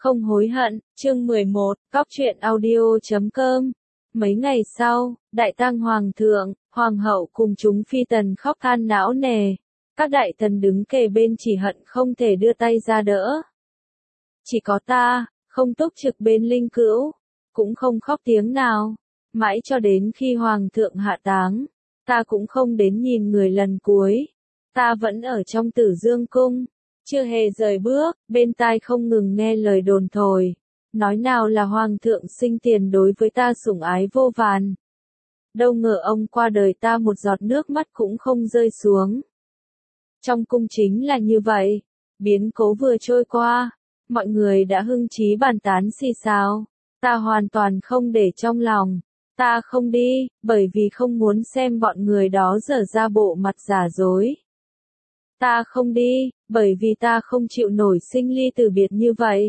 Không hối hận, chương 11, Cóc truyện audio.com. Mấy ngày sau, đại tang hoàng thượng, hoàng hậu cùng chúng phi tần khóc than não nề. Các đại tần đứng kề bên chỉ hận không thể đưa tay ra đỡ. Chỉ có ta, không túc trực bên linh cữu, cũng không khóc tiếng nào. Mãi cho đến khi hoàng thượng hạ táng, ta cũng không đến nhìn người lần cuối. Ta vẫn ở trong Tử Dương cung, chưa hề rời bước, bên tai không ngừng nghe lời đồn thổi. Nói nào là hoàng thượng sinh tiền đối với ta sủng ái vô vàn. Đâu ngờ ông qua đời ta một giọt nước mắt cũng không rơi xuống. Trong cung chính là như vậy, biến cố vừa trôi qua, mọi người đã hưng chí bàn tán xì xào. Ta hoàn toàn không để trong lòng. Ta không đi, bởi vì không muốn xem bọn người đó dở ra bộ mặt giả dối. Ta không đi, bởi vì ta không chịu nổi sinh ly tử biệt như vậy.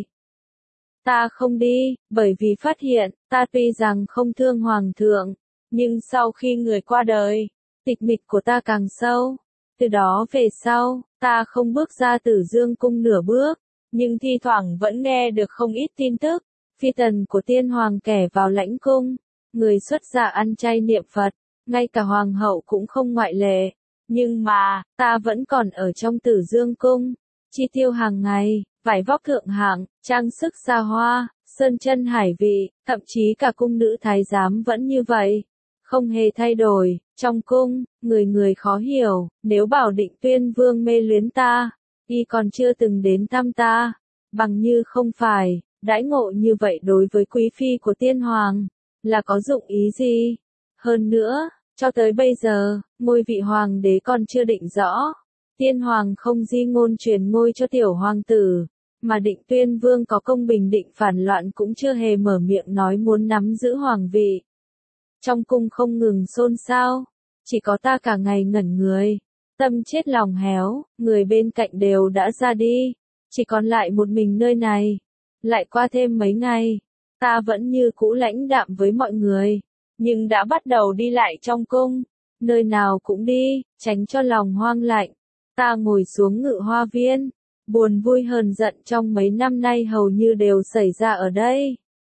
Ta không đi, bởi vì phát hiện, ta tuy rằng không thương hoàng thượng, nhưng sau khi người qua đời, tịch mịch của ta càng sâu. Từ đó về sau, ta không bước ra Tử Dương cung nửa bước, nhưng thi thoảng vẫn nghe được không ít tin tức, phi tần của tiên hoàng kẻ vào lãnh cung, người xuất gia ăn chay niệm Phật, ngay cả hoàng hậu cũng không ngoại lệ. Nhưng mà, ta vẫn còn ở trong Tử Dương cung, chi tiêu hàng ngày, vải vóc thượng hạng, trang sức xa hoa, sơn chân hải vị, thậm chí cả cung nữ thái giám vẫn như vậy. Không hề thay đổi, trong cung, người người khó hiểu, nếu bảo Định Tuyên Vương mê luyến ta, y còn chưa từng đến thăm ta, bằng như không phải, đãi ngộ như vậy đối với quý phi của tiên hoàng, là có dụng ý gì? Hơn nữa, cho tới bây giờ, ngôi vị hoàng đế còn chưa định rõ. Tiên hoàng không di ngôn truyền ngôi cho tiểu hoàng tử, mà Định Tuyên Vương có công bình định phản loạn cũng chưa hề mở miệng nói muốn nắm giữ hoàng vị. Trong cung không ngừng xôn xao, chỉ có ta cả ngày ngẩn người, tâm chết lòng héo, người bên cạnh đều đã ra đi, chỉ còn lại một mình nơi này. Lại qua thêm mấy ngày, ta vẫn như cũ lãnh đạm với mọi người, nhưng đã bắt đầu đi lại trong cung, nơi nào cũng đi, tránh cho lòng hoang lạnh. Ta ngồi xuống Ngự Hoa Viên, buồn vui hờn giận trong mấy năm nay hầu như đều xảy ra ở đây.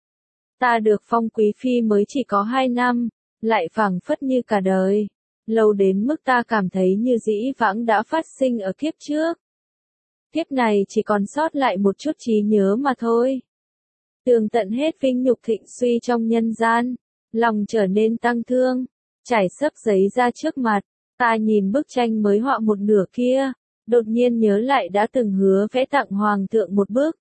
Ta được phong quý phi mới chỉ có 2 năm, lại phảng phất như cả đời, lâu đến mức ta cảm thấy như dĩ vãng đã phát sinh ở kiếp trước. Kiếp này chỉ còn sót lại một chút trí nhớ mà thôi. Tường tận hết vinh nhục thịnh suy trong nhân gian, lòng trở nên tăng thương, trải xấp giấy ra trước mặt, ta nhìn bức tranh mới họa một nửa kia, đột nhiên nhớ lại đã từng hứa vẽ tặng hoàng thượng một bức.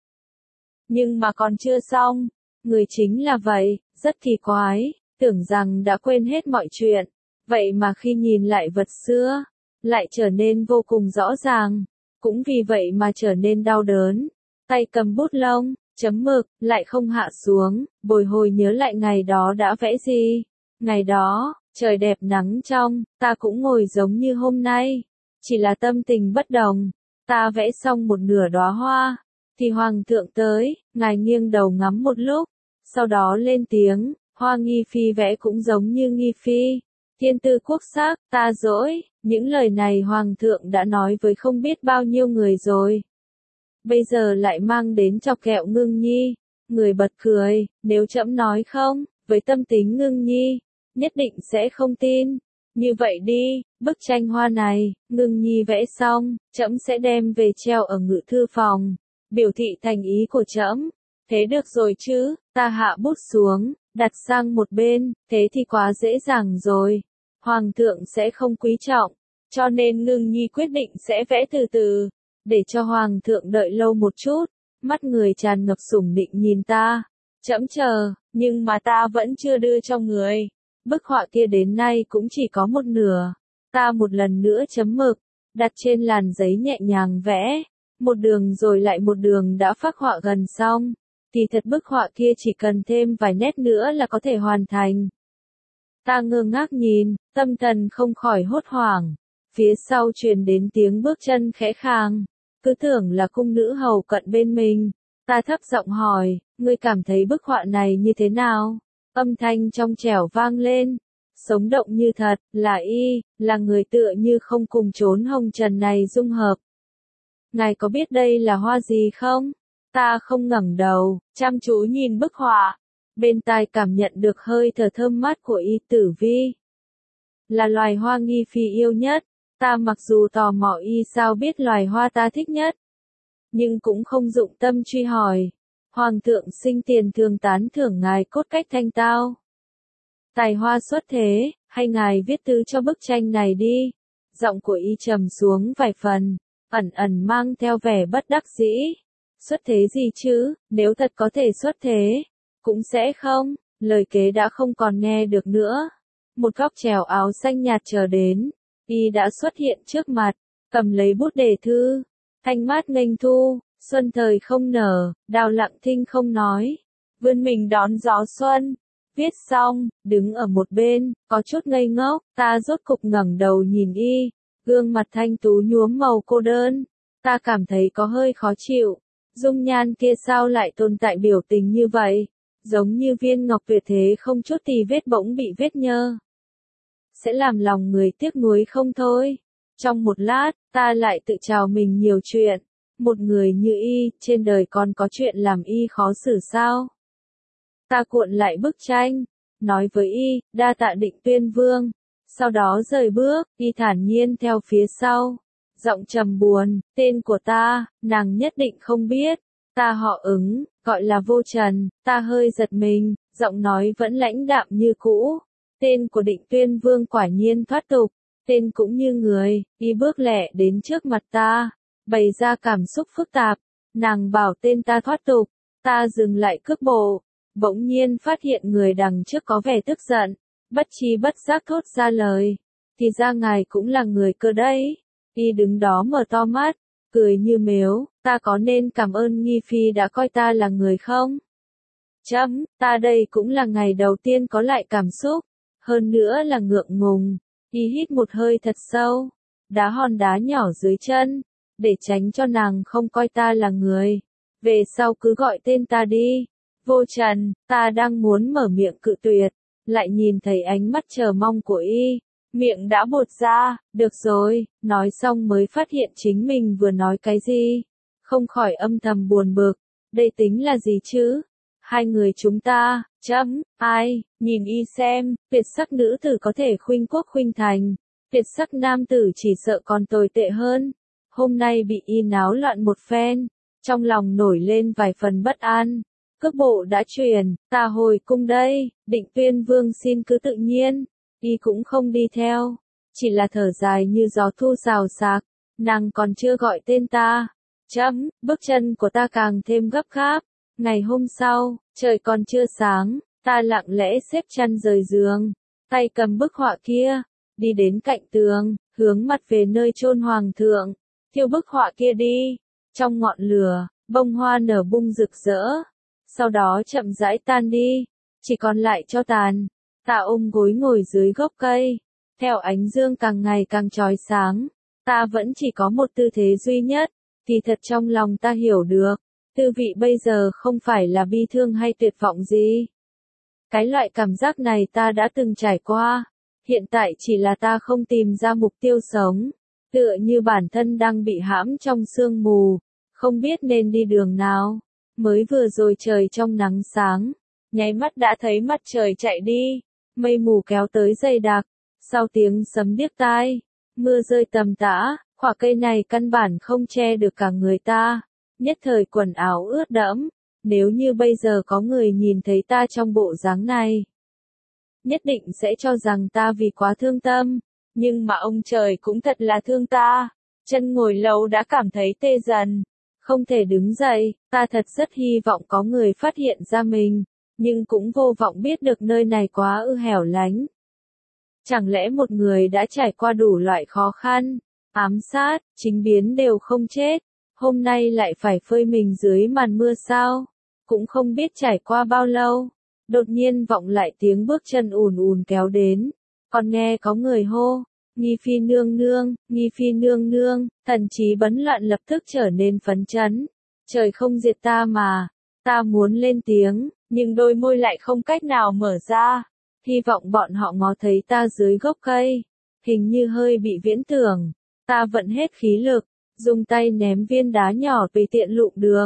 Nhưng mà còn chưa xong, người chính là vậy, rất kỳ quái, tưởng rằng đã quên hết mọi chuyện, vậy mà khi nhìn lại vật xưa, lại trở nên vô cùng rõ ràng, cũng vì vậy mà trở nên đau đớn, tay cầm bút lông, chấm mực, lại không hạ xuống, bồi hồi nhớ lại ngày đó đã vẽ gì. Ngày đó, trời đẹp nắng trong, ta cũng ngồi giống như hôm nay, chỉ là tâm tình bất đồng. Ta vẽ xong một nửa đóa hoa, thì hoàng thượng tới, ngài nghiêng đầu ngắm một lúc, sau đó lên tiếng, Hoa Nghi Phi vẽ cũng giống như Nghi Phi, thiên tư quốc sắc, ta dỗi, những lời này hoàng thượng đã nói với không biết bao nhiêu người rồi. Bây giờ lại mang đến chọc ghẹo Ngưng Nhi, người bật cười, nếu trẫm nói không, với tâm tính Ngưng Nhi, nhất định sẽ không tin. Như vậy đi, bức tranh hoa này, Ngưng Nhi vẽ xong, trẫm sẽ đem về treo ở ngự thư phòng, biểu thị thành ý của trẫm. Thế được rồi chứ, ta hạ bút xuống, đặt sang một bên, thế thì quá dễ dàng rồi. Hoàng thượng sẽ không quý trọng, cho nên Ngưng Nhi quyết định sẽ vẽ từ từ, để cho hoàng thượng đợi lâu một chút. Mắt người tràn ngập sủng nịnh nhìn ta, trẫm chờ, nhưng mà ta vẫn chưa đưa cho người. Bức họa kia đến nay cũng chỉ có một nửa. Ta một lần nữa chấm mực, đặt trên làn giấy nhẹ nhàng vẽ, một đường rồi lại một đường đã phác họa gần xong. Kỳ thật bức họa kia chỉ cần thêm vài nét nữa là có thể hoàn thành. Ta ngơ ngác nhìn, tâm thần không khỏi hốt hoảng. Phía sau truyền đến tiếng bước chân khẽ khàng, cứ tưởng là cung nữ hầu cận bên mình. Ta thấp giọng hỏi, ngươi cảm thấy bức họa này như thế nào? Âm thanh trong trẻo vang lên, sống động như thật, là y, là người tựa như không cùng chốn hồng trần này dung hợp. Ngài có biết đây là hoa gì không? Ta không ngẩng đầu, chăm chú nhìn bức họa. Bên tai cảm nhận được hơi thở thơm mát của Y Tử Vi. Là loài hoa nghi phi yêu nhất. Ta mặc dù tò mò Y sao biết loài hoa ta thích nhất, nhưng cũng không dụng tâm truy hỏi. Hoàng thượng sinh tiền thường tán thưởng ngài cốt cách thanh tao, tài hoa xuất thế, hay ngài viết thư cho bức tranh này đi. Giọng của Y trầm xuống vài phần, ẩn ẩn mang theo vẻ bất đắc dĩ. Xuất thế gì chứ, nếu thật có thể xuất thế, cũng sẽ không. Lời kế đã không còn nghe được nữa. Một góc trèo áo xanh nhạt chờ đến, Y đã xuất hiện trước mặt, cầm lấy bút đề thư. Thanh mát nghênh thu, xuân thời không nở, đào lặng thinh không nói. Vươn mình đón gió xuân. Viết xong, đứng ở một bên, có chút ngây ngốc, ta rốt cục ngẩng đầu nhìn Y. Gương mặt thanh tú nhuốm màu cô đơn. Ta cảm thấy có hơi khó chịu. Dung nhan kia sao lại tồn tại biểu tình như vậy? Giống như viên ngọc tuyệt thế không chút tì vết bỗng bị vết nhơ. Sẽ làm lòng người tiếc nuối không thôi. Trong một lát, ta lại tự chào mình nhiều chuyện. Một người như Y, trên đời còn có chuyện làm Y khó xử sao? Ta cuộn lại bức tranh, nói với Y, đa tạ Định Tuyên Vương. Sau đó rời bước, Y thản nhiên theo phía sau. Giọng trầm buồn, tên của ta, nàng nhất định không biết. Ta họ Ứng, gọi là Vô Trần. Ta hơi giật mình, giọng nói vẫn lãnh đạm như cũ. Tên của Định Tuyên Vương quả nhiên thoát tục. Tên cũng như người. Y bước lẹ đến trước mặt ta, bày ra cảm xúc phức tạp. Nàng bảo tên ta thoát tục. Ta dừng lại cước bộ, bỗng nhiên phát hiện người đằng trước có vẻ tức giận. Bất tri bất giác thốt ra lời. Thì ra ngài cũng là người cơ đấy. Y đứng đó mở to mắt, cười như mếu. Ta có nên cảm ơn Nghi Phi đã coi ta là người không? Ta đây cũng là ngày đầu tiên có lại cảm xúc. Hơn nữa là ngượng ngùng. Y hít một hơi thật sâu, đá hòn đá nhỏ dưới chân, để tránh cho nàng không coi ta là người. Về sau cứ gọi tên ta đi. Vô Trần. Ta đang muốn mở miệng cự tuyệt, lại nhìn thấy ánh mắt chờ mong của Y. Miệng đã bột ra, được rồi, nói xong mới phát hiện chính mình vừa nói cái gì. Không khỏi âm thầm buồn bực. Đây tính là gì chứ? Hai người chúng ta, ai, nhìn Y xem, tuyệt sắc nữ tử có thể khuynh quốc khuynh thành. Tuyệt sắc nam tử chỉ sợ còn tồi tệ hơn. Hôm nay bị Y náo loạn một phen, trong lòng nổi lên vài phần bất an. Cước bộ đã chuyển, ta hồi cung đây. Định Tuyên Vương xin cứ tự nhiên. Y cũng không đi theo, chỉ là thở dài như gió thu xào xạc. Nàng còn chưa gọi tên ta. Bước chân của ta càng thêm gấp gáp. Ngày hôm sau, trời còn chưa sáng, ta lặng lẽ xếp chăn rời giường, tay cầm bức họa kia, đi đến cạnh tường, hướng mặt về nơi chôn hoàng thượng. Thiêu bức họa kia đi. Trong ngọn lửa, bông hoa nở bung rực rỡ, sau đó chậm rãi tan đi, chỉ còn lại tro tàn. Ta ôm gối ngồi dưới gốc cây, theo ánh dương càng ngày càng chói sáng. Ta vẫn chỉ có một tư thế duy nhất, thì thật trong lòng ta hiểu được. Tư vị bây giờ không phải là bi thương hay tuyệt vọng gì. Cái loại cảm giác này ta đã từng trải qua. Hiện tại chỉ là ta không tìm ra mục tiêu sống. Tựa như bản thân đang bị hãm trong sương mù, không biết nên đi đường nào. Mới vừa rồi trời trong nắng sáng, nháy mắt đã thấy mặt trời chạy đi. Mây mù kéo tới dày đặc, sau tiếng sấm điếc tai, mưa rơi tầm tã, khỏa cây này căn bản không che được cả người ta. Nhất thời quần áo ướt đẫm. Nếu như bây giờ có người nhìn thấy ta trong bộ dáng này, nhất định sẽ cho rằng ta vì quá thương tâm. Nhưng mà ông trời cũng thật là thương ta. Chân ngồi lâu đã cảm thấy tê dần, không thể đứng dậy. Ta thật rất hy vọng có người phát hiện ra mình, nhưng cũng vô vọng biết được nơi này quá hẻo lánh. Chẳng lẽ một người đã trải qua đủ loại khó khăn, ám sát, chính biến đều không chết, hôm nay lại phải phơi mình dưới màn mưa sao? Cũng không biết trải qua bao lâu, đột nhiên vọng lại tiếng bước chân ùn ùn kéo đến, còn nghe có người hô, Nghi Phi nương nương, Nghi Phi nương nương. Thần trí bấn loạn lập tức trở nên phấn chấn. Trời không diệt ta mà. Ta muốn lên tiếng, nhưng đôi môi lại không cách nào mở ra. Hy vọng bọn họ ngó thấy ta dưới gốc cây. Hình như hơi bị viễn tưởng. Ta vận hết khí lực, dùng tay ném viên đá nhỏ tùy tiện lụm được,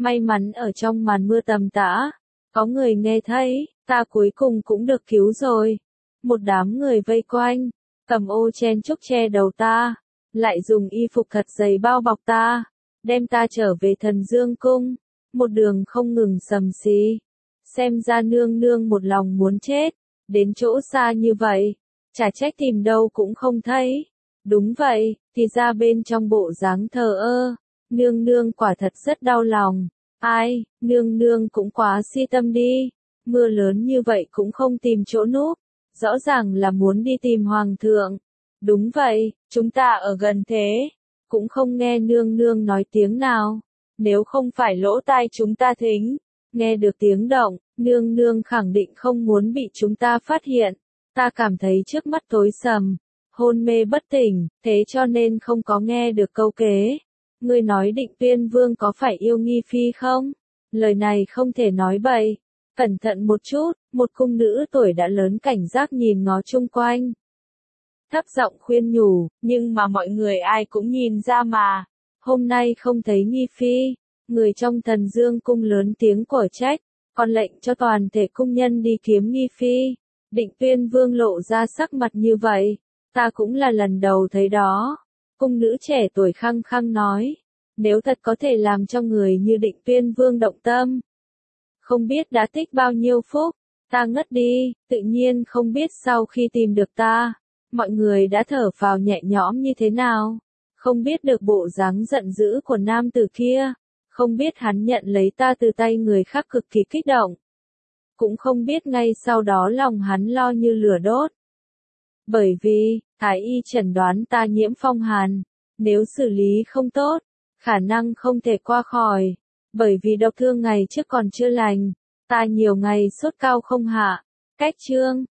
May mắn ở trong màn mưa tầm tã, có người nghe thấy, ta cuối cùng cũng được cứu rồi. Một đám người vây quanh, cầm ô chen chúc che đầu ta, lại dùng y phục thật dày bao bọc ta, đem ta trở về Thần Dương Cung, một đường không ngừng sầm xí. Xem ra nương nương một lòng muốn chết, đến chỗ xa như vậy, chả trách tìm đâu cũng không thấy. Đúng vậy, thì ra bên trong bộ dáng thờ ơ, nương nương quả thật rất đau lòng. Ai, nương nương cũng quá si tâm đi, mưa lớn như vậy cũng không tìm chỗ núp, rõ ràng là muốn đi tìm hoàng thượng. Đúng vậy, chúng ta ở gần thế, cũng không nghe nương nương nói tiếng nào. Nếu không phải lỗ tai chúng ta thính, nghe được tiếng động, nương nương khẳng định không muốn bị chúng ta phát hiện. Ta cảm thấy trước mắt tối sầm, hôn mê bất tỉnh, thế cho nên không có nghe được câu kế. Ngươi nói Định Tuyên Vương có phải yêu Nghi Phi không? Lời này không thể nói bậy. Cẩn thận một chút, một cung nữ tuổi đã lớn cảnh giác nhìn ngó chung quanh. Thấp giọng khuyên nhủ, nhưng mà mọi người ai cũng nhìn ra mà. Hôm nay không thấy Nghi Phi, người trong Thần Dương Cung lớn tiếng của trách, còn lệnh cho toàn thể cung nhân đi kiếm Nghi Phi. Định Tuyên Vương lộ ra sắc mặt như vậy, ta cũng là lần đầu thấy đó. Cung nữ trẻ tuổi khăng khăng nói, nếu thật có thể làm cho người như Định Tuyên Vương động tâm, không biết đã tích bao nhiêu phúc. Ta ngất đi, tự nhiên không biết sau khi tìm được ta, mọi người đã thở phào nhẹ nhõm như thế nào. Không biết được bộ dáng giận dữ của nam tử kia, không biết hắn nhận lấy ta từ tay người khác cực kỳ kích động, cũng không biết ngay sau đó lòng hắn lo như lửa đốt. Bởi vì, thái y chẩn đoán ta nhiễm phong hàn, nếu xử lý không tốt, khả năng không thể qua khỏi. Bởi vì độc thương ngày trước còn chưa lành, ta nhiều ngày sốt cao không hạ. Cách chương